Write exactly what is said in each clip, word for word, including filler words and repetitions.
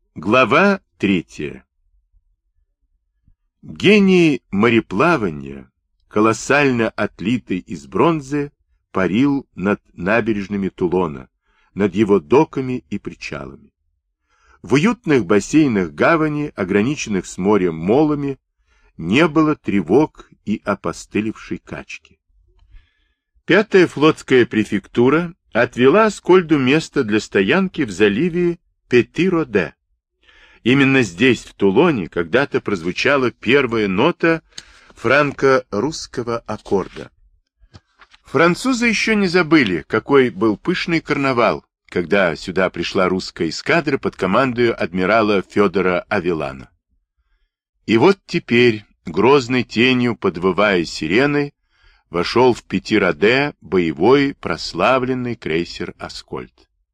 Глава третья. Гений мореплавания, колоссально отлитый из бронзы, парил над набережными Тулона, над его доками и причалами. В уютных бассейнах гавани, ограниченных с морем молами, не было тревог и опостылевшей качки. Пятая флотская префектура отвела Аскольду место для стоянки в заливе Пети-Роде. Именно здесь, в Тулоне, когда-то прозвучала первая нота франко-русского аккорда. Французы еще не забыли, какой был пышный карнавал, когда сюда пришла русская эскадра под командою адмирала Федора Авелана. И вот теперь, грозной тенью подвывая сиреной, вошел в Пети-Роде боевой прославленный крейсер «Аскольд».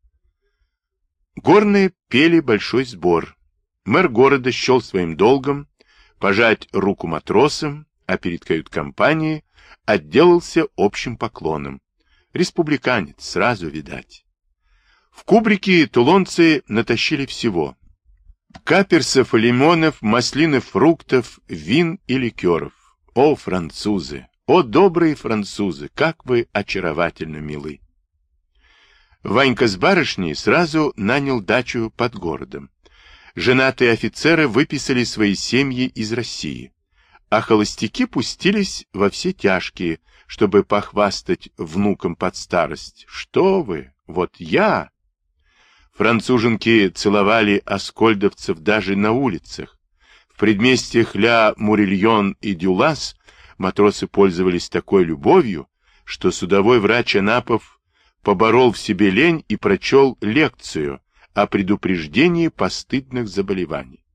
Горные пели большой сбор. Мэр города счел своим долгом пожать руку матросам, а перед кают-компанией отделался общим поклоном. Республиканец, сразу видать. В кубрике тулонцы натащили всего. Каперсов и лимонов, маслин и фруктов, вин и ликеров. О, французы! О, добрые французы! Как вы очаровательно милы! Ванька с барышней сразу нанял дачу под городом. Женатые офицеры выписали свои семьи из России, а холостяки пустились во все тяжкие, чтобы похвастать внукам под старость. Что вы, вот я! Француженки целовали аскольдовцев даже на улицах. В предместьях Ля-Мурильон и Дюлас матросы пользовались такой любовью, что судовой врач Анапов поборол в себе лень и прочел лекцию о предупреждении постыдных заболеваний.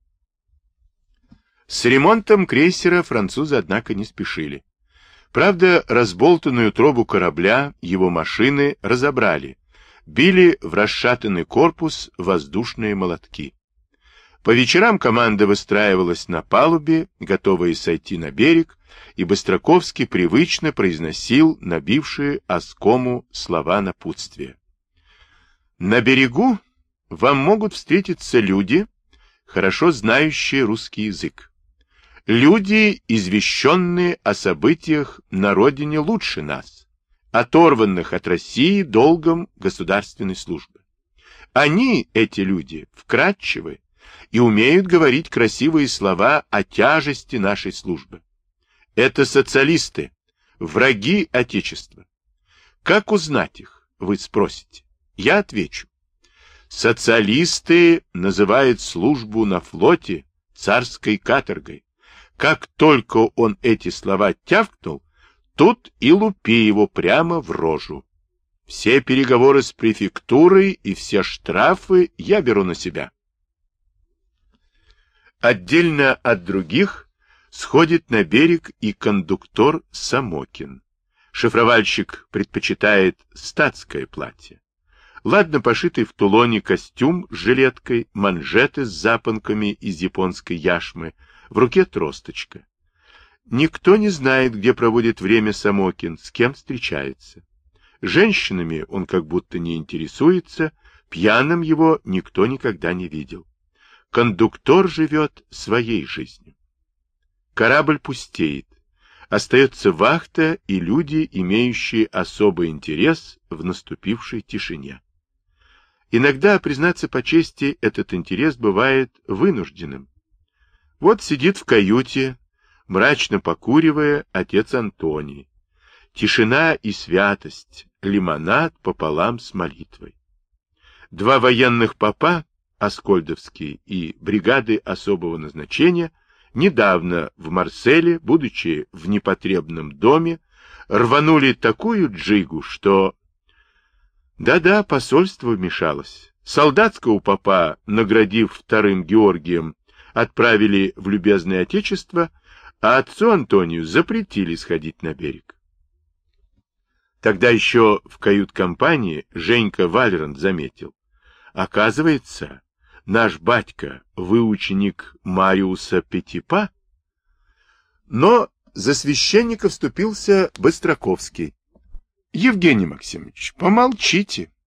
С ремонтом крейсера французы, однако, не спешили. Правда, разболтанную трубу корабля его машины разобрали, били в расшатанный корпус воздушные молотки. По вечерам команда выстраивалась на палубе, готовая сойти на берег, и Быстроковский привычно произносил набившие оскому слова напутствия. На берегу вам могут встретиться люди, хорошо знающие русский язык. Люди, извещенные о событиях на родине лучше нас, оторванных от России долгом государственной службы. Они, эти люди, вкрадчивы и умеют говорить красивые слова о тяжести нашей службы. Это социалисты, враги Отечества. Как узнать их, вы спросите? Я отвечу. Социалисты называют службу на флоте царской каторгой. Как только он эти слова тявкнул, тут и лупи его прямо в рожу. Все переговоры с префектурой и все штрафы я беру на себя. Отдельно от других сходит на берег и кондуктор Самокин. Шифровальщик предпочитает статское платье. Ладно пошитый в Тулоне костюм с жилеткой, манжеты с запонками из японской яшмы, в руке тросточка. Никто не знает, где проводит время Самокин, с кем встречается. Женщинами он как будто не интересуется, пьяным его никто никогда не видел. Кондуктор живет своей жизнью. Корабль пустеет. Остается вахта и люди, имеющие особый интерес в наступившей тишине. Иногда, признаться по чести, этот интерес бывает вынужденным. Вот сидит в каюте, мрачно покуривая, отец Антоний. Тишина и святость, лимонад пополам с молитвой. Два военных попа, Аскольдовский и бригады особого назначения, недавно в Марселе, будучи в непотребном доме, рванули такую джигу, что... Да-да, посольство вмешалось. Солдатского попа, наградив вторым Георгием, отправили в любезное отечество, а отцу Антонию запретили сходить на берег. Тогда еще в кают-компании Женька Вальрант заметил. Оказывается, наш батька выученик Мариуса Петипа. Но за священника вступился Быстроковский. Евгений Максимович, помолчите.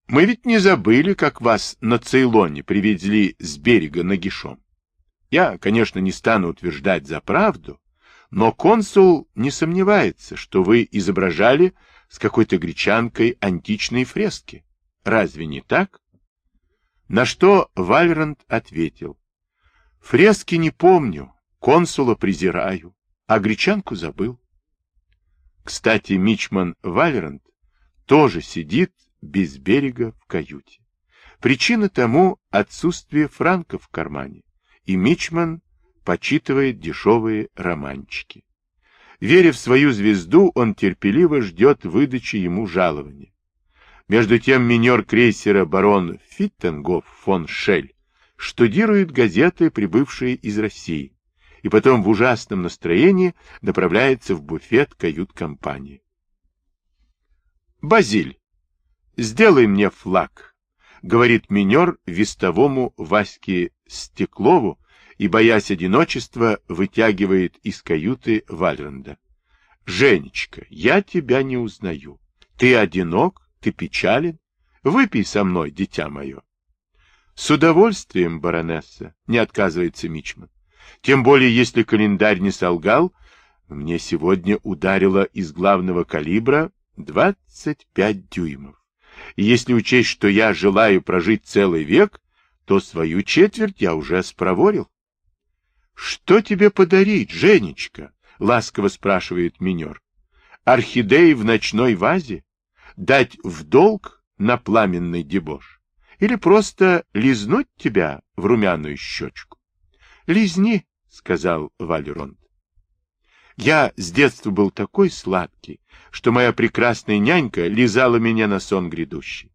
Мы ведь не забыли, как вас на Цейлоне привезли с берега нагишом. Я, конечно, не стану утверждать за правду, но консул не сомневается, что вы изображали с какой-то гречанкой античные фрески. Разве не так? На что Вальрант ответил: фрески не помню, консула презираю, а гречанку забыл. Кстати, мичман Вальрант тоже сидит без берега в каюте. Причина тому отсутствие франков в кармане, и мичман почитывает дешевые романчики. Веря в свою звезду, он терпеливо ждет выдачи ему жалования. Между тем минер крейсера барон Фиттенгоф фон Шель штудирует газеты, прибывшие из России, и потом в ужасном настроении направляется в буфет кают-компании. «Базиль, сделай мне флаг», — говорит минер вестовому Ваське Стеклову, и, боясь одиночества, вытягивает из каюты Вальранда. «Женечка, я тебя не узнаю. Ты одинок, ты печален. Выпей со мной, дитя мое». «С удовольствием, баронесса», — не отказывается мичман. «Тем более, если календарь не солгал, мне сегодня ударило из главного калибра двадцать пять дюймов. И если учесть, что я желаю прожить целый век, то свою четверть я уже спроворил». «Что тебе подарить, Женечка?» — ласково спрашивает минер. «Орхидеи в ночной вазе? Дать в долг на пламенный дебош? Или просто лизнуть тебя в румяную щечку?» «Лизни», — сказал Вальрант. «Я с детства был такой сладкий, что моя прекрасная нянька лизала меня на сон грядущий».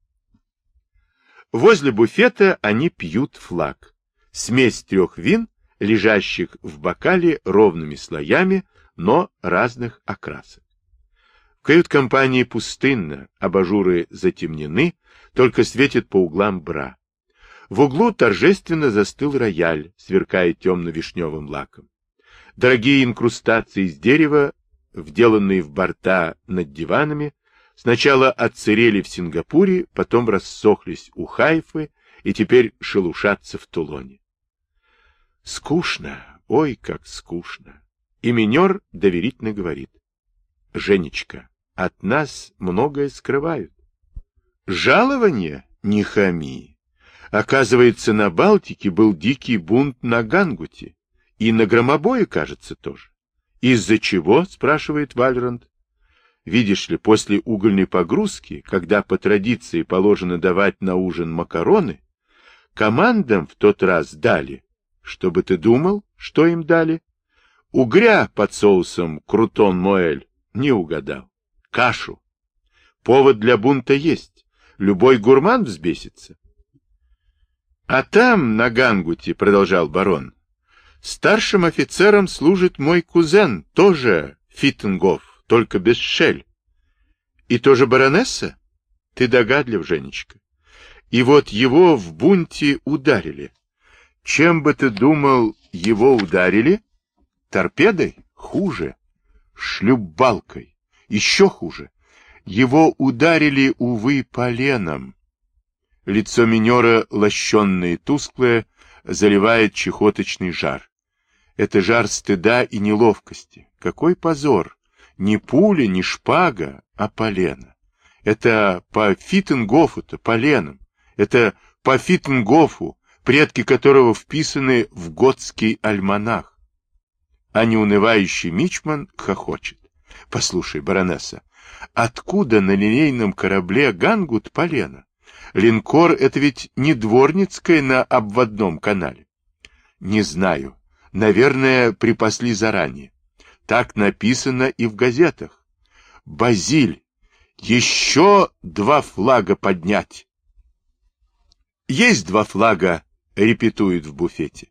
Возле буфета они пьют флаг, смесь трех вин, лежащих в бокале ровными слоями, но разных окрасок. В кают-компании пустынно, абажуры затемнены, только светит по углам бра. В углу торжественно застыл рояль, сверкая темно-вишневым лаком. Дорогие инкрустации из дерева, вделанные в борта над диванами, сначала отсырели в Сингапуре, потом рассохлись у Хайфы и теперь шелушатся в Тулоне. Скучно, ой, как скучно. И минер доверительно говорит: «Женечка, от нас многое скрывают». «Жалование? Не хами. Оказывается, на Балтике был дикий бунт на Гангуте. И на громобое, кажется, тоже. Из-за чего?» — спрашивает Вальрант. «Видишь ли, после угольной погрузки, когда по традиции положено давать на ужин макароны, командам в тот раз дали, чтобы ты думал, что им дали? Угря под соусом крутон-моэль. Не угадал. Кашу. Повод для бунта есть. Любой гурман взбесится». «А там, на Гангуте, — продолжал барон, — старшим офицером служит мой кузен, тоже Фиттенгоф, только без Шель». «И тоже баронесса? Ты догадлив, Женечка. И вот его в бунте ударили. Чем бы ты думал, его ударили? Торпедой? Хуже. Шлюпбалкой. Еще хуже. Его ударили, увы, поленом». Лицо минера, лощенное и тусклое, заливает чехоточный жар. Это жар стыда и неловкости. Какой позор! Не пуля, не шпага, а полено. Это по Фиттенгофу-то, поленом. Это по Фиттенгофу, предки которого вписаны в готский альманах. А неунывающий мичман хохочет. «Послушай, баронесса, откуда на линейном корабле Гангут полено? Линкор — это ведь не Дворницкая на обводном канале». «Не знаю. Наверное, припасли заранее. Так написано и в газетах. Базиль, еще два флага поднять». «Есть два флага», — репетуют в буфете.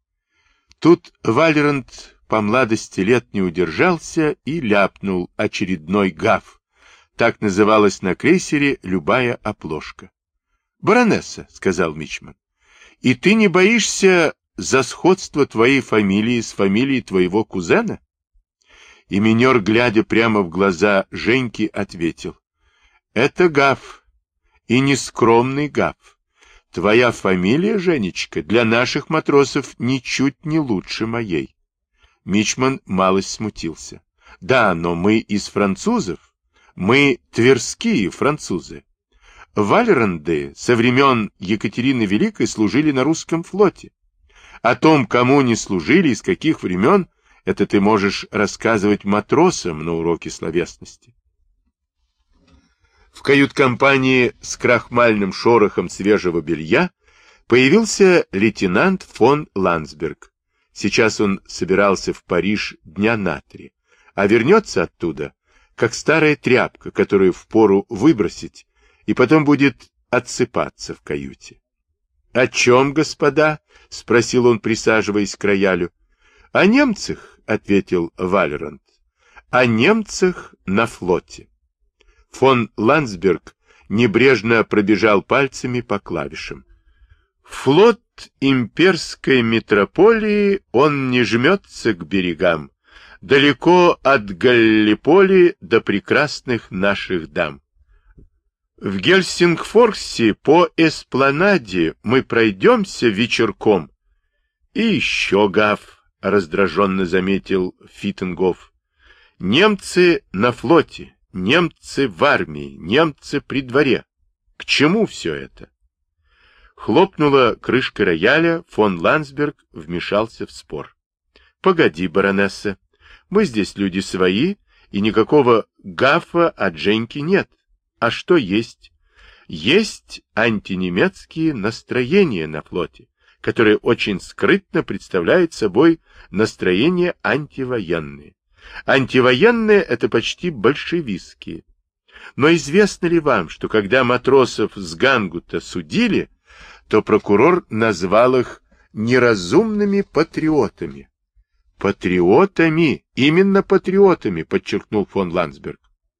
Тут Вальрант по младости лет не удержался и ляпнул очередной гаф. Так называлась на крейсере любая оплошка. «Баронесса», — сказал мичман, — «и ты не боишься за сходство твоей фамилии с фамилией твоего кузена?» И минер, глядя прямо в глаза Женьки, ответил: «Это гаф, и нескромный, Гаф. Твоя фамилия, Женечка, для наших матросов ничуть не лучше моей. Мичман малость смутился. Да, но мы из французов. Мы тверские французы. Вальранды со времен Екатерины Великой служили на русском флоте. О том, кому не служили и с каких времен, это ты можешь рассказывать матросам на уроке словесности. В кают-компании с крахмальным шорохом свежего белья появился лейтенант фон Ландсберг. Сейчас он собирался в Париж дня на три, а вернется оттуда, как старая тряпка, которую впору выбросить, и потом будет отсыпаться в каюте. — О чем, господа? — спросил он, присаживаясь к роялю. — О немцах, — ответил Вальранд. — О немцах на флоте. Фон Ландсберг небрежно пробежал пальцами по клавишам. Флот имперской метрополии, он не жмется к берегам, далеко от Галлиполи до прекрасных наших дам. В Гельсингфорсе по эспланаде мы пройдемся вечерком. И еще, Гаф, раздраженно заметил Фитингоф, немцы на флоте, немцы в армии, немцы при дворе. К чему все это? Хлопнула крышка рояля, фон Ландсберг вмешался в спор. — Погоди, баронесса, мы здесь люди свои, и никакого гафа от Женьки нет. А что есть? Есть антинемецкие настроения на флоте, которые очень скрытно представляют собой настроения антивоенные. Антивоенные — это почти большевистские. Но известно ли вам, что когда матросов с Гангута судили, то прокурор назвал их неразумными патриотами? Патриотами, именно патриотами, подчеркнул фон Ландсберг.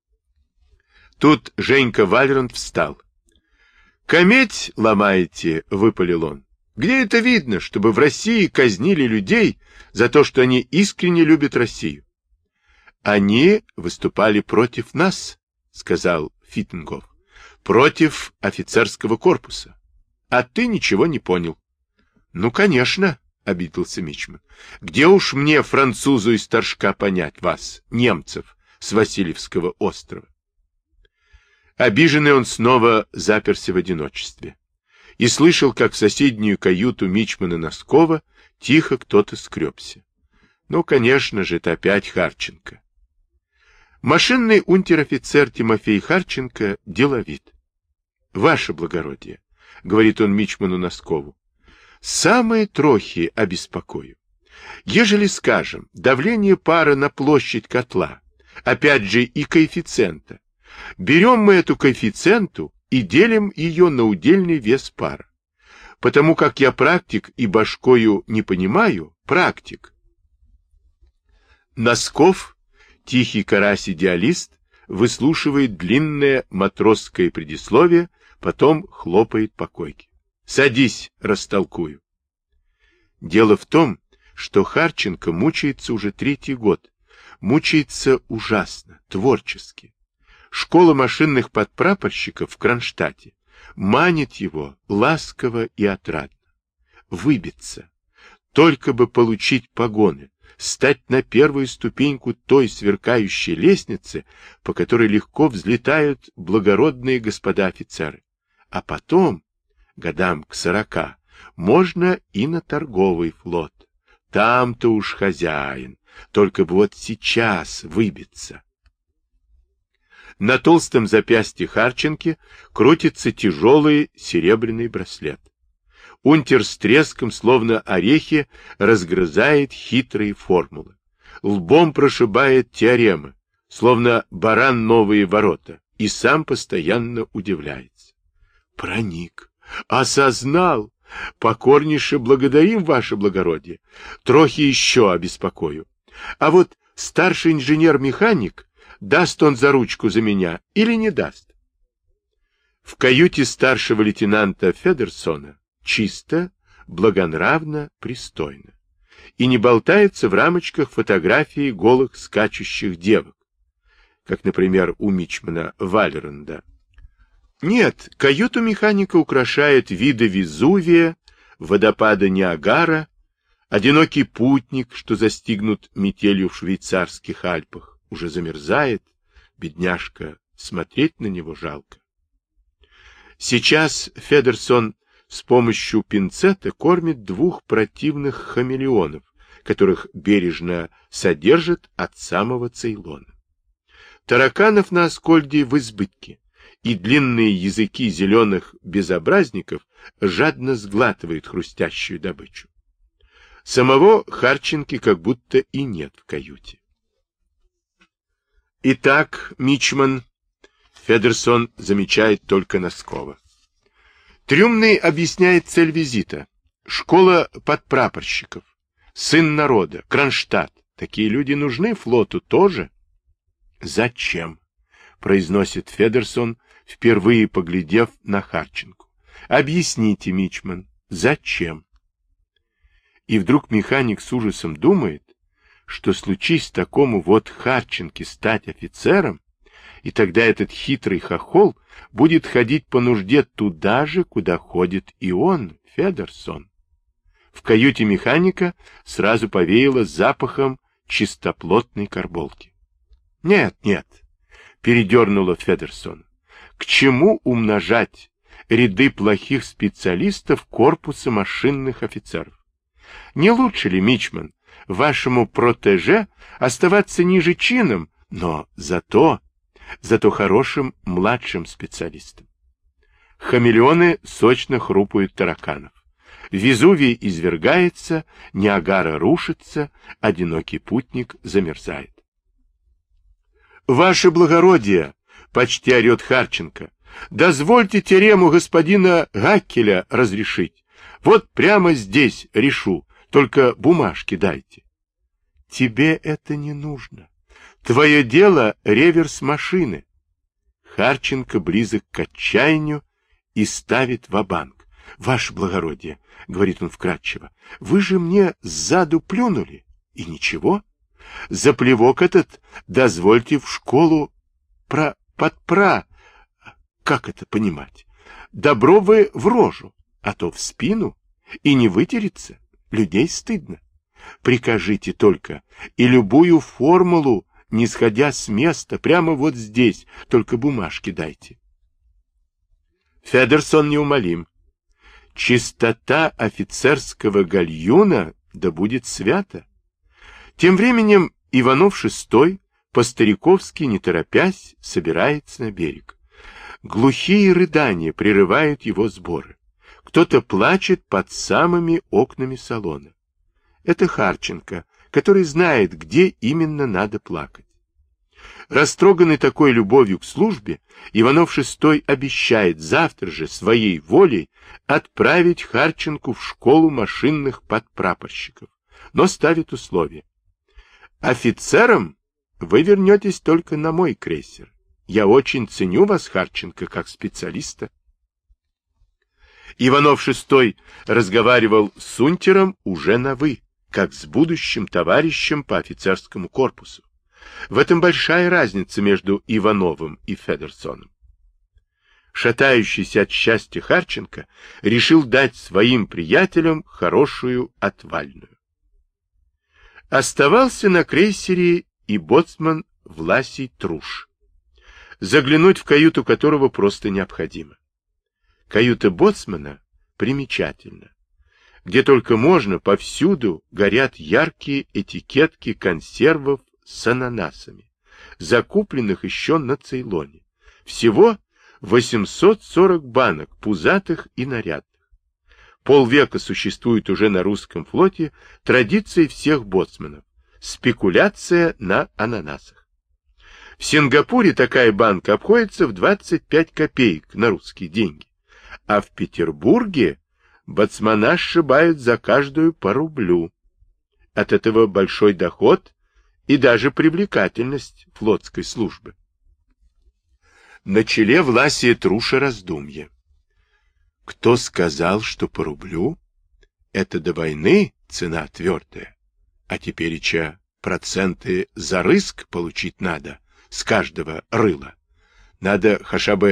Тут Женька Вальранд встал. «Кометь ломаете», — выпалил он. «Где это видно, чтобы в России казнили людей за то, что они искренне любят Россию?» «Они выступали против нас», — сказал Фитингоф, — «против офицерского корпуса. А ты ничего не понял». «Ну, конечно», — обиделся Мичман. «Где уж мне, французу из Торжка, понять вас, немцев, с Васильевского острова?» Обиженный он снова заперся в одиночестве и слышал, как в соседнюю каюту мичмана Носкова тихо кто-то скребся. Ну, конечно же, это опять Харченко. Машинный унтер-офицер Тимофей Харченко деловит. — Ваше благородие, — говорит он мичману Носкову, — самые трохи обеспокою. Ежели, скажем, давление пара на площадь котла, опять же и коэффициента, берем мы эту коэффициенту и делим ее на удельный вес пара. Потому как я практик и башкою не понимаю, практик. Носков, тихий карась-идеалист, выслушивает длинное матросское предисловие, потом хлопает по койке. «Садись, растолкую». Дело в том, что Харченко мучается уже третий год. Мучается ужасно, творчески. Школа машинных подпрапорщиков в Кронштадте манит его ласково и отрадно. Выбиться, только бы получить погоны, стать на первую ступеньку той сверкающей лестницы, по которой легко взлетают благородные господа офицеры. А потом, годам к сорока, можно и на торговый флот. Там-то уж хозяин, только бы вот сейчас выбиться. На толстом запястье Харченки крутится тяжелый серебряный браслет. Унтер с треском, словно орехи, разгрызает хитрые формулы. Лбом прошибает теоремы, словно баран новые ворота, и сам постоянно удивляется. Проник, осознал, покорнейше благодарим, ваше благородие, трохи еще обеспокою. А вот старший инженер-механик, даст он за ручку за меня или не даст? В каюте старшего лейтенанта Федерсона чисто, благонравно, пристойно. И не болтается в рамочках фотографии голых скачущих девок, как, например, у мичмана Вальранда. Нет, каюту механика украшает виды Везувия, водопада Ниагара, одинокий путник, что застигнут метелью в швейцарских Альпах, уже замерзает, бедняжка, смотреть на него жалко. Сейчас Федерсон с помощью пинцета кормит двух противных хамелеонов, которых бережно содержит от самого Цейлона. Тараканов на Аскольде в избытке, и длинные языки зеленых безобразников жадно сглатывают хрустящую добычу. Самого Харченки как будто и нет в каюте. Итак, мичман, Федерсон замечает только Носкова. Трюмный объясняет цель визита. Школа подпрапорщиков. Сын народа. Кронштадт. Такие люди нужны флоту тоже? Зачем? Произносит Федерсон, впервые поглядев на Харченку. Объясните, мичман, зачем? И вдруг механик с ужасом думает, что случись такому вот Харченке стать офицером, и тогда этот хитрый хохол будет ходить по нужде туда же, куда ходит и он, Федерсон. В каюте механика сразу повеяло запахом чистоплотной карболки. Нет, нет, передернула Федерсон. К чему умножать ряды плохих специалистов корпуса машинных офицеров? Не лучше ли, мичман, вашему протеже оставаться ниже чином, но зато, зато хорошим младшим специалистом? Хамелеоны сочно хрупают тараканов. Везувий извергается, Ниагара рушится, одинокий путник замерзает. «Ваше благородие!» — почти орет Харченко. «Дозвольте терему господина Гаккеля разрешить. Вот прямо здесь решу, только бумажки дайте». «Тебе это не нужно. Твое дело — реверс машины». Харченко близок к отчаянию и ставит ва-банк. «Ваше благородие», — говорит он вкратчиво, — «вы же мне сзаду плюнули, и ничего. За плевок этот дозвольте в школу про подпра, как это понимать? Добро вы в рожу, а то в спину, и не вытереться, людей стыдно. Прикажите только, и любую формулу, не сходя с места, прямо вот здесь, только бумажки дайте». Федерсон неумолим. Чистота офицерского гальюна да будет свята. Тем временем Иванов шестой, по-стариковски, не торопясь, собирается на берег. Глухие рыдания прерывают его сборы. Кто-то плачет под самыми окнами салона. Это Харченко, который знает, где именно надо плакать. Растроганный такой любовью к службе, Иванов шестой обещает завтра же своей волей отправить Харченку в школу машинных подпрапорщиков, но ставит условие. Офицером вы вернетесь только на мой крейсер. Я очень ценю вас, Харченко, как специалиста. Иванов шестой разговаривал с Унтером уже на «вы», как с будущим товарищем по офицерскому корпусу. В этом большая разница между Ивановым и Федерсоном. Шатающийся от счастья Харченко решил дать своим приятелям хорошую отвальную. Оставался на крейсере и боцман Власий Труш, заглянуть в каюту которого просто необходимо. Каюта боцмана примечательна. Где только можно, повсюду горят яркие этикетки консервов с ананасами, закупленных еще на Цейлоне. Всего восемьсот сорок банок, пузатых и нарядных. Полвека существует уже на русском флоте традиция всех боцманов – спекуляция на ананасах. В Сингапуре такая банка обходится в двадцать пять копеек на русские деньги, а в Петербурге боцмана сшибают за каждую по рублю. От этого большой доход и даже привлекательность флотской службы. На челе Власия Труша раздумье. Кто сказал, что по рублю? Это до войны цена твердая, а тепереча проценты за рыск получить надо с каждого рыла. Надо хотя бы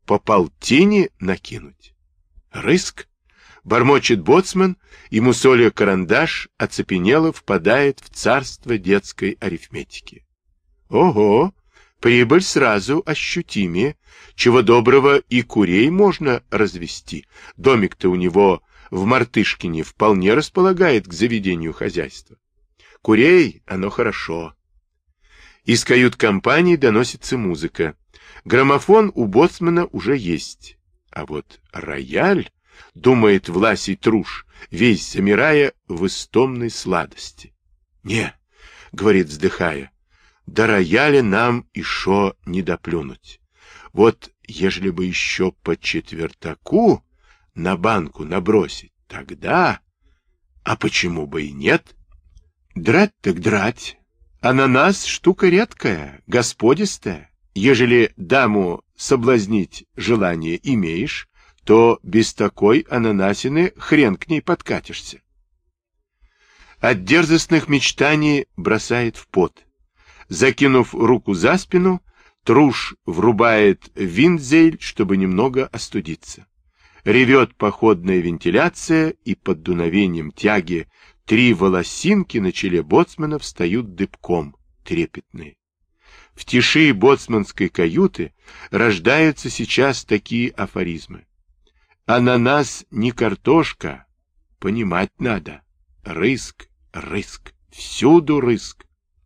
по полтине накинуть. Рыск? Бормочет боцман, и мусоля карандаш оцепенело впадает в царство детской арифметики. Ого! Прибыль сразу ощутимее. Чего доброго и курей можно развести. Домик-то у него в Мартышкине вполне располагает к заведению хозяйства. Курей, оно хорошо. Из кают-компании доносится музыка. Граммофон у боцмана уже есть. А вот рояль, думает Власий Труш, весь замирая в истомной сладости. Не, говорит, вздыхая, до рояля нам еще не доплюнуть. Вот, ежели бы еще по четвертаку на банку набросить, тогда... А почему бы и нет? Драть так драть. Ананас штука редкая, господистая. Ежели даму соблазнить желание имеешь, то без такой ананасины хрен к ней подкатишься. От дерзостных мечтаний бросает в пот. Закинув руку за спину, Труш врубает виндзель, чтобы немного остудиться. Ревет походная вентиляция, и под дуновением тяги три волосинки на челе боцмана встают дыбком, трепетные. В тиши боцманской каюты рождаются сейчас такие афоризмы. Ананас не картошка, понимать надо. Рыск, рыск, всюду рыск.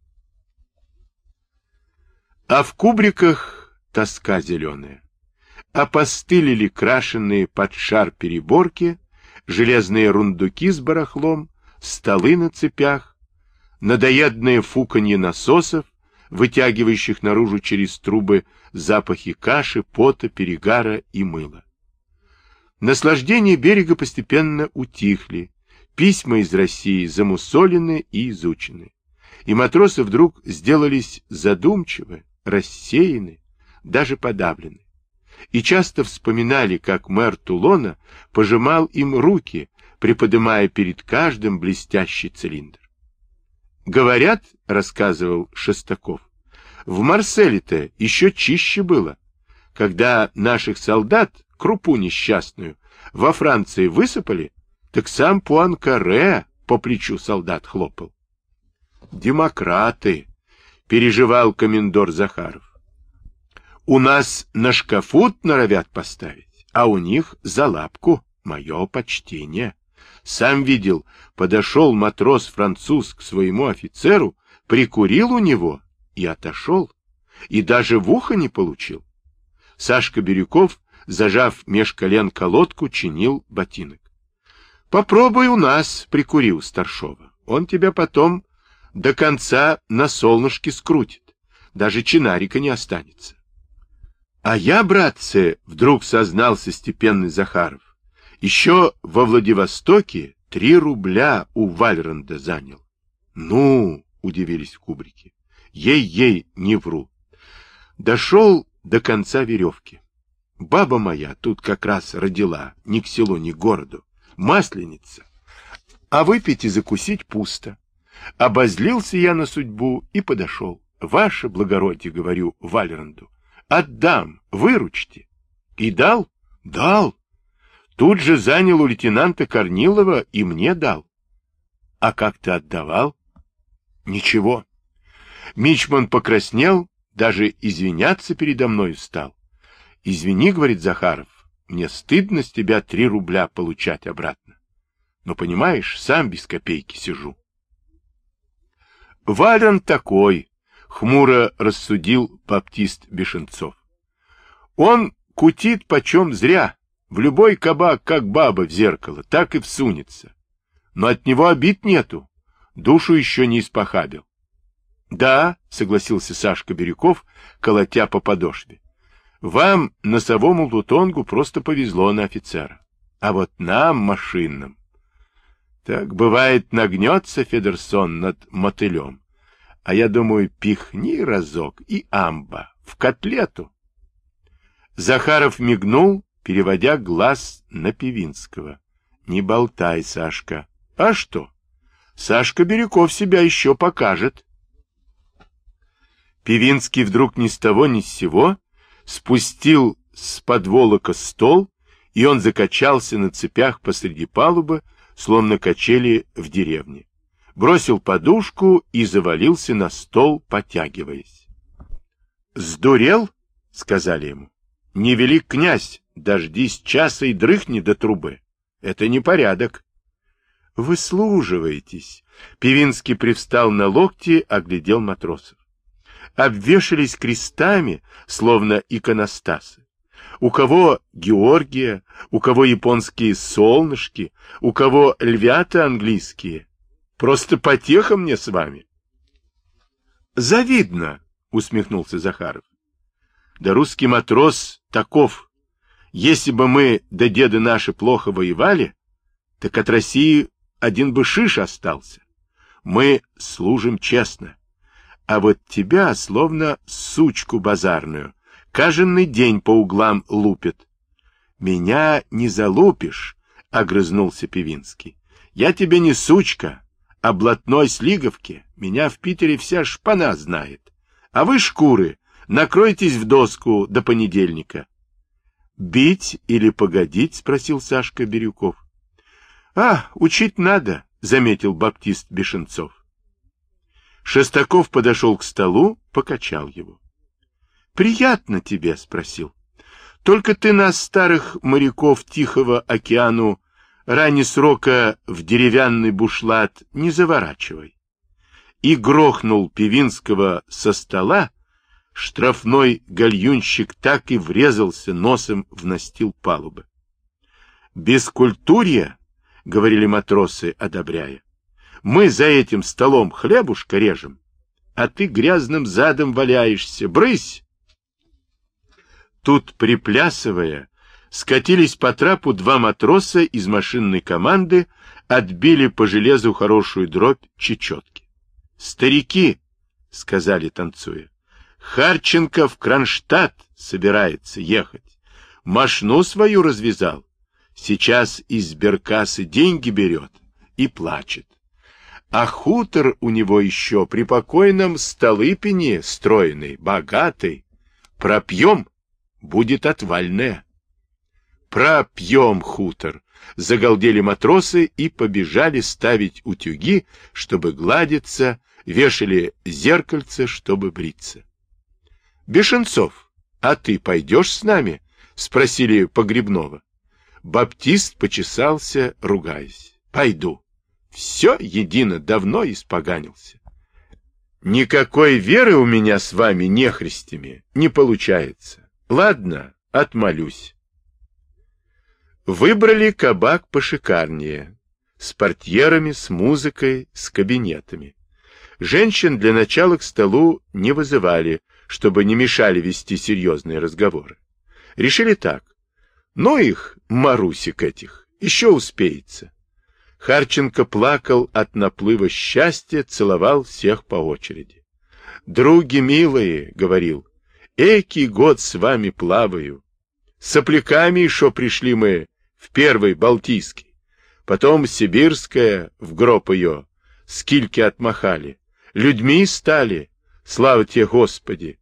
А в кубриках тоска зеленая. Опостылили крашеные под шар переборки, железные рундуки с барахлом, столы на цепях, надоедное фуканье насосов, вытягивающих наружу через трубы запахи каши, пота, перегара и мыла. Наслаждения берега постепенно утихли, письма из России замусолены и изучены, и матросы вдруг сделались задумчивы, рассеяны, даже подавлены. И часто вспоминали, как мэр Тулона пожимал им руки, приподымая перед каждым блестящий цилиндр. Говорят, рассказывал Шестаков, в Марселе-то еще чище было, когда наших солдат, крупу несчастную, во Франции высыпали, так сам Пуанкаре по плечу солдат хлопал. Демократы, переживал комендор Захаров. У нас на шкафут норовят поставить, а у них за лапку. Мое почтение. Сам видел, подошел матрос-француз к своему офицеру, прикурил у него и отошел, и даже в ухо не получил. Сашка Бирюков, зажав меж колен колодку, чинил ботинок. Попробуй у нас, прикури у старшова. Он тебя потом до конца на солнышке скрутит. Даже чинарика не останется. А я, братцы, вдруг сознался степенный Захаров, еще во Владивостоке три рубля у Вальранда занял. Ну, удивились в кубрике. Ей-ей, не вру. Дошел до конца веревки. Баба моя тут как раз родила, ни к селу, ни к городу. Масленица. А выпить и закусить пусто. Обозлился я на судьбу и подошел. Ваше благородие, говорю Вальранду, отдам, выручьте. И дал? Дал. Тут же занял у лейтенанта Корнилова и мне дал. А как ты отдавал? Ничего. Мичман покраснел, даже извиняться передо мной стал. Извини, говорит Захаров, мне стыдно с тебя три рубля получать обратно. Но, понимаешь, сам без копейки сижу. Вален такой, хмуро рассудил баптист Бешенцов. Он кутит почем зря, в любой кабак, как баба в зеркало, так и всунется. Но от него обид нету, душу еще не испохабил. Да, согласился Сашка Бирюков, колотя по подошве. Вам, носовому лутонгу, просто повезло на офицера. А вот нам, машинным... Так, бывает, нагнется Федерсон над мотылем. А я думаю, пихни разок и амба в котлету. Захаров мигнул, переводя глаз на Певинского. Не болтай, Сашка. А что? Сашка Бирюков себя еще покажет. Певинский вдруг ни с того ни с сего спустил с подволока стол, и он закачался на цепях посреди палубы, словно качели в деревне. Бросил подушку и завалился на стол, потягиваясь. «Сдурел?» — сказали ему. «Не велик князь, дождись часа и дрыхни до трубы. Это не порядок». «Выслуживаетесь!» — Певинский привстал на локти, оглядел матросов. Обвешались крестами, словно иконостасы. У кого Георгия, у кого японские солнышки, у кого львята английские. Просто потеха мне с вами. Завидно, усмехнулся Захаров. Да русский матрос таков. Если бы мы да деды наши плохо воевали, так от России один бы шиш остался. Мы служим честно. А вот тебя, словно сучку базарную, каждый день по углам лупит. Меня не залупишь, — огрызнулся Певинский. Я тебе не сучка, а блатной с Лиговки. Меня в Питере вся шпана знает. А вы, шкуры, накройтесь в доску до понедельника. Бить или погодить? — спросил Сашка Бирюков. — А, учить надо, — заметил баптист Бешенцов. Шестаков подошел к столу, покачал его. — Приятно тебе? — спросил. — Только ты нас, старых моряков Тихого океану, ранее срока в деревянный бушлат не заворачивай. И грохнул Певинского со стола, штрафной гальюнщик так и врезался носом в настил палубы. — Бескультурье, — говорили матросы, одобряя. Мы за этим столом хлебушка режем, а ты грязным задом валяешься. Брысь! Тут, приплясывая, скатились по трапу два матроса из машинной команды, отбили по железу хорошую дробь чечетки. «Старики!» — сказали, танцуя. «Харченко в Кронштадт собирается ехать. Мошну свою развязал. Сейчас из сберкассы деньги берет и плачет. А хутор у него еще при покойном Столыпине стройный, богатый. Пропьем, будет отвальное». «Пропьем хутор!» — загалдели матросы и побежали ставить утюги, чтобы гладиться, вешали зеркальце, чтобы бриться. «Бешенцов, а ты пойдешь с нами?» — спросили Погребного. Баптист почесался, ругаясь. «Пойду. Все едино, давно испоганился. Никакой веры у меня с вами, нехристями, не получается. Ладно, отмолюсь». Выбрали кабак пошикарнее, с портьерами, с музыкой, с кабинетами. Женщин для начала к столу не вызывали, чтобы не мешали вести серьезные разговоры. Решили так. Ну их, Марусик этих, еще успеется. Харченко плакал от наплыва счастья, целовал всех по очереди. «Други милые, — говорил, — экий год с вами плаваю. Сопляками еще пришли мы в первый Балтийский, потом Сибирская, в гроб ее, скильки отмахали, людьми стали, слава тебе, Господи!»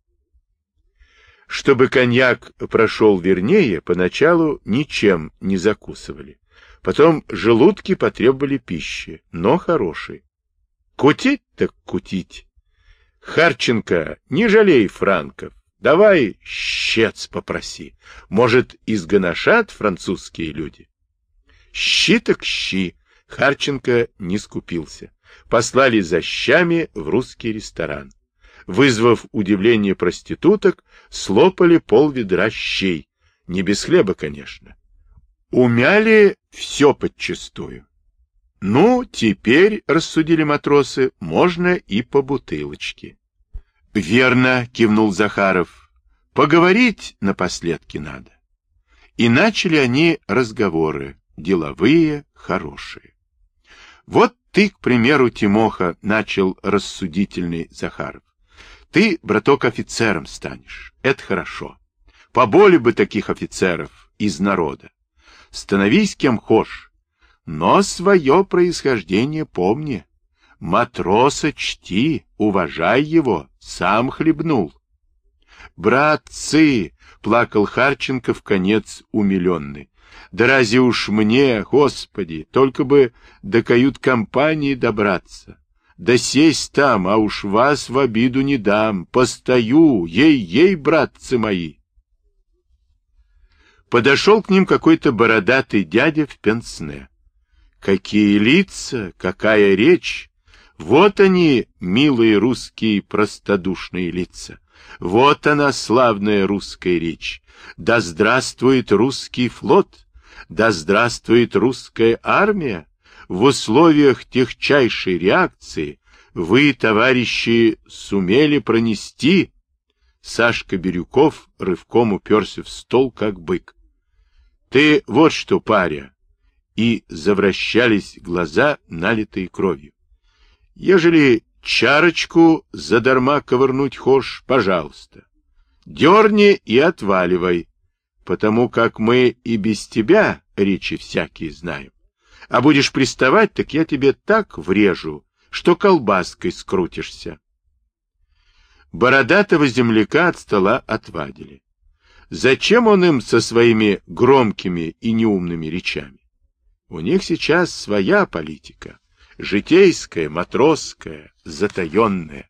Чтобы коньяк прошел вернее, поначалу ничем не закусывали. Потом желудки потребовали пищи, но хорошей. Кутить так кутить. Харченко, не жалей франков, давай щец попроси. Может, изгоношат французские люди? Щи так щи. Харченко не скупился. Послали за щами в русский ресторан. Вызвав удивление проституток, слопали полведра щей. Не без хлеба, конечно. Умяли все подчистую. Ну, теперь, рассудили матросы, можно и по бутылочке. Верно, кивнул Захаров. Поговорить напоследки надо. И начали они разговоры, деловые, хорошие. Вот ты, к примеру, Тимоха, начал рассудительный Захаров. Ты, браток, офицером станешь. Это хорошо. Поболее бы таких офицеров из народа. Становись кем хошь, но свое происхождение помни. Матроса чти, уважай его, сам хлебнул. Братцы, плакал Харченко вконец умиленный. Да разве уж мне, Господи, только бы до кают-компании добраться, да сесть там, а уж вас в обиду не дам, постою, ей-ей, братцы мои. Подошел к ним какой-то бородатый дядя в пенсне. Какие лица, какая речь! Вот они, милые русские простодушные лица. Вот она, славная русская речь. Да здравствует русский флот! Да здравствует русская армия! В условиях техчайшей реакции вы, товарищи, сумели пронести. Сашка Бирюков рывком уперся в стол, как бык. Ты вот что, паря! И завращались глаза, налитые кровью. Ежели чарочку задарма ковырнуть хошь, пожалуйста, дерни и отваливай, потому как мы и без тебя речи всякие знаем. А будешь приставать, так я тебе так врежу, что колбаской скрутишься. Бородатого земляка от стола отвадили. Зачем он им со своими громкими и неумными речами? У них сейчас своя политика, житейская, матросская, затаенная.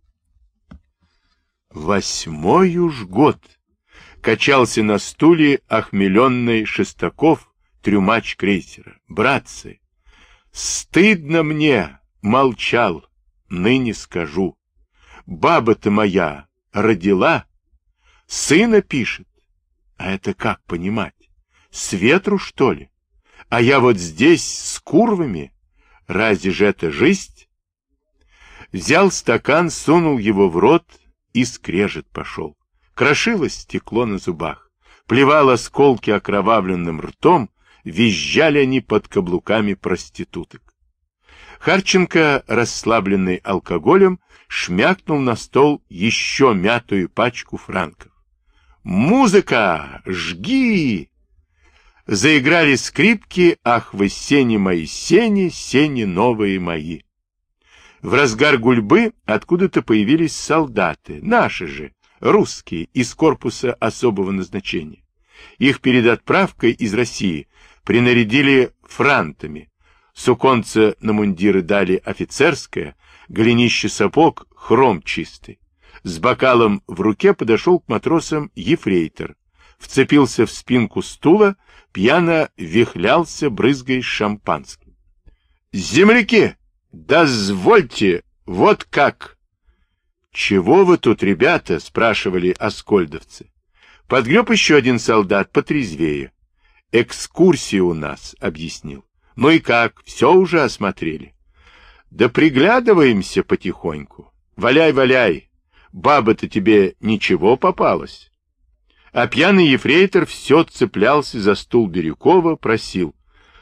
Восьмой уж год качался на стуле охмеленный Шестаков, трюмач крейсера. Братцы, стыдно мне, молчал, ныне скажу. Баба-то моя родила, сына пишет. А это как понимать? С ветру, что ли? А я вот здесь с курвами? Разве же это жизнь? Взял стакан, сунул его в рот, и скрежет пошел. Крошилось стекло на зубах. Плевал осколки окровавленным ртом, визжали они под каблуками проституток. Харченко, расслабленный алкоголем, шмякнул на стол еще мятую пачку франков. «Музыка! Жги!» Заиграли скрипки, ах вы, сени мои, сени, сени новые мои. В разгар гульбы откуда-то появились солдаты, наши же, русские, из корпуса особого назначения. Их перед отправкой из России принарядили франтами. Суконца на мундиры дали офицерское, голенище сапог хром чистый. С бокалом в руке подошел к матросам ефрейтор. Вцепился в спинку стула, пьяно вихлялся, брызгая шампанским. «Земляки, дозвольте, вот как!» «Чего вы тут, ребята?» — спрашивали оскольдовцы. Подгреб еще один солдат, потрезвее. «Экскурсия у нас», — объяснил. «Ну и как, все уже осмотрели?» «Да приглядываемся потихоньку. Валяй, валяй, баба-то тебе ничего попалась?» А пьяный ефрейтор все цеплялся за стул Бирюкова, просил.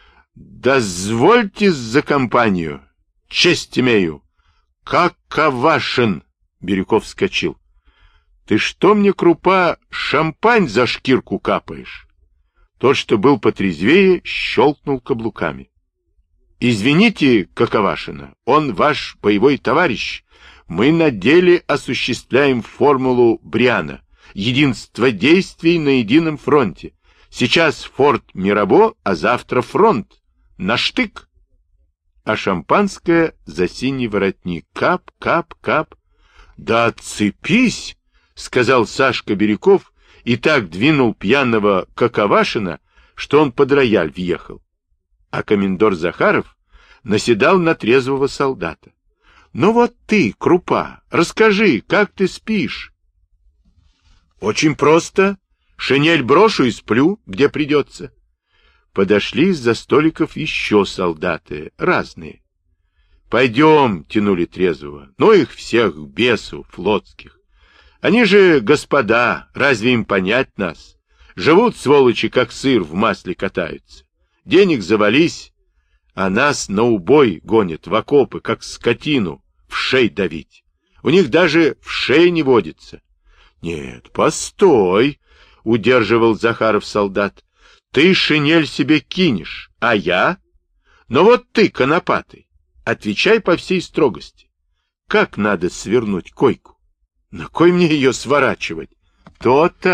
«Дозвольте за компанию, честь имею». «Как Кавашин!» — Бирюков вскочил. «Ты что мне, крупа, шампань за шкирку капаешь?» Тот, что был потрезвее, щелкнул каблуками. «Извините, Каковашина, он ваш боевой товарищ. Мы на деле осуществляем формулу Бриана. Единство действий на едином фронте. Сейчас форт Мирабо, а завтра фронт. На штык!» А шампанское за синий воротник. Кап, кап, кап. «Да отцепись!» — сказал Сашка Бирюков и так двинул пьяного Каковашина, что он под рояль въехал. А комендор Захаров наседал на трезвого солдата. «Ну вот ты, крупа, расскажи, как ты спишь?» «Очень просто. Шинель брошу и сплю, где придется». Подошли из-за столиков еще солдаты, разные. «Пойдем», — тянули трезвого, — «ну их всех к бесу, флотских. Они же господа, разве им понять нас? Живут, сволочи, как сыр в масле катаются. Денег завались, а нас на убой гонят в окопы, как скотину, в шей давить. У них даже в шее не водится». «Нет, постой», — удерживал Захаров солдат. «Ты шинель себе кинешь, а я? Но вот ты, конопатый, отвечай по всей строгости. Как надо свернуть койку? На кой мне ее сворачивать?» «То-то»,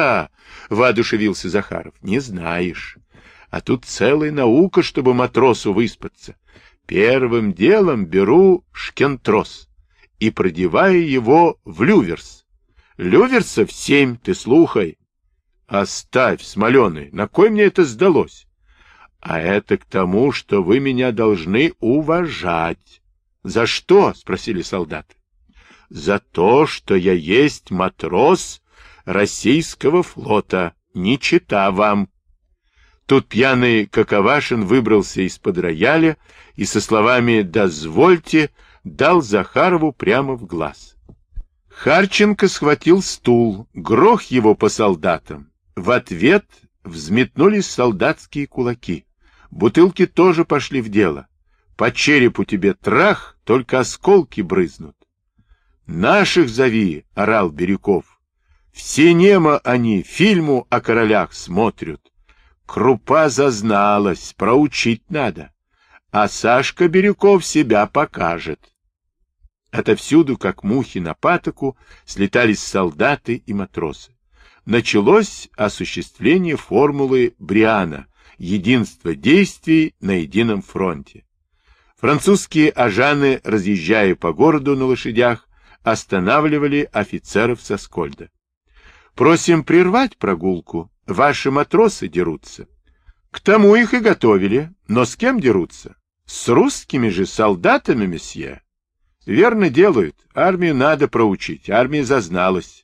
— воодушевился Захаров. — Не знаешь. А тут целая наука, чтобы матросу выспаться. Первым делом беру шкентрос и продеваю его в люверс. Люверса в семь, ты слухай. Оставь, смоленый, на кой мне это сдалось? А это к тому, что вы меня должны уважать. За что? — спросили солдаты. За то, что я есть матрос российского флота, не чета вам. Тут пьяный Каковашин выбрался из-под рояля и со словами «дозвольте» дал Захарову прямо в глаз. Харченко схватил стул, грох его по солдатам. В ответ взметнулись солдатские кулаки. Бутылки тоже пошли в дело. По черепу тебе трах, только осколки брызнут. «Наших зови!» — орал Бирюков. «Все немо они фильму о королях смотрят. Крупа зазналась, проучить надо. А Сашка Бирюков себя покажет». Отовсюду, как мухи на патоку, слетались солдаты и матросы. Началось осуществление формулы Бриана — единство действий на едином фронте. Французские ажаны, разъезжая по городу на лошадях, останавливали офицеров со Скольда. «Просим прервать прогулку. Ваши матросы дерутся». К тому их и готовили. Но с кем дерутся? С русскими же солдатами, месье. Верно делают. Армию надо проучить. Армия зазналась.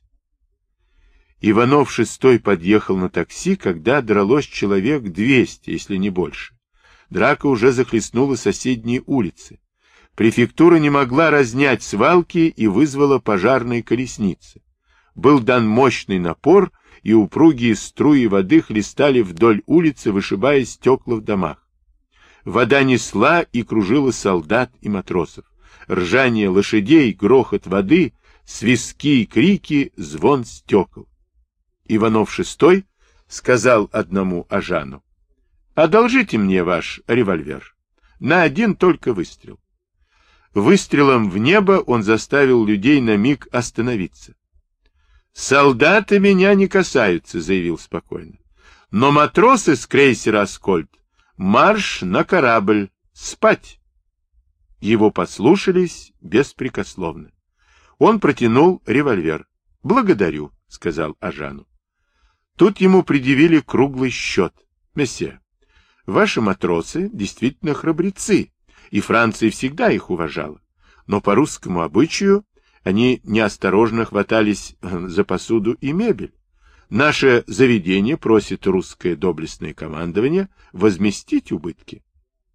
Иванов шестой подъехал на такси, когда дралось человек двести, если не больше. Драка уже захлестнула соседние улицы. Префектура не могла разнять свалки и вызвала пожарные колесницы. Был дан мощный напор, и упругие струи воды хлестали вдоль улицы, вышибая стекла в домах. Вода несла и кружила солдат и матросов. Ржание лошадей, грохот воды, свистки и крики, звон стекол. Иванов шестой сказал одному ажану: «Одолжите мне ваш револьвер. На один только выстрел». Выстрелом в небо он заставил людей на миг остановиться. «Солдаты меня не касаются», — заявил спокойно. «Но матросы с крейсера «Аскольд» марш на корабль, спать». Его послушались беспрекословно. Он протянул револьвер. «Благодарю», — сказал ажану. Тут ему предъявили круглый счет. «Месье, ваши матросы действительно храбрецы, и Франция всегда их уважала. Но по русскому обычаю они неосторожно хватались за посуду и мебель. Наше заведение просит русское доблестное командование возместить убытки».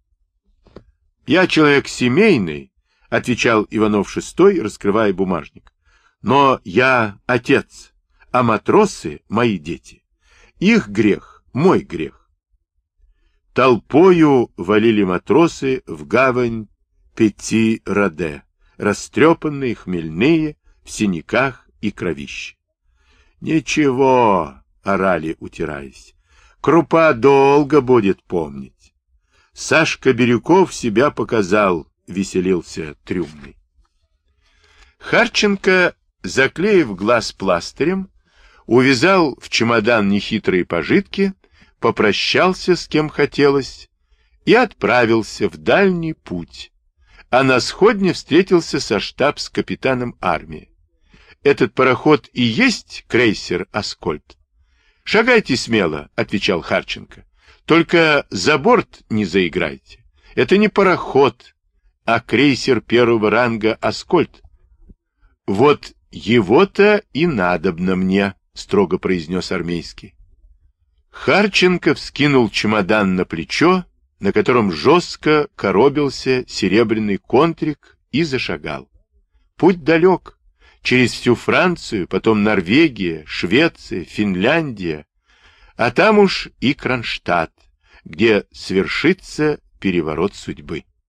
«Я человек семейный», — отвечал Иванов шестой, раскрывая бумажник. «Но я отец, а матросы — мои дети. Их грех — мой грех». Толпою валили матросы в гавань Пяти-Роде, растрепанные, хмельные, в синяках и кровище. «Ничего», — орали, утираясь, — «крупа долго будет помнить». Сашка Бирюков себя показал, веселился трюмный. Харченко, заклеив глаз пластырем, увязал в чемодан нехитрые пожитки, попрощался с кем хотелось и отправился в дальний путь. А на сходне встретился со штабс-капитаном армии. «Этот пароход и есть крейсер «Аскольд»?» «Шагайте смело», — отвечал Харченко. «Только за борт не заиграйте. Это не пароход, а крейсер первого ранга «Аскольд». «Вот его-то и надобно мне», — строго произнес армейский. Харченко вскинул чемодан на плечо, на котором жестко коробился серебряный контрик, и зашагал. Путь далек, через всю Францию, потом Норвегия, Швеция, Финляндия, а там уж и Кронштадт, где свершится переворот судьбы.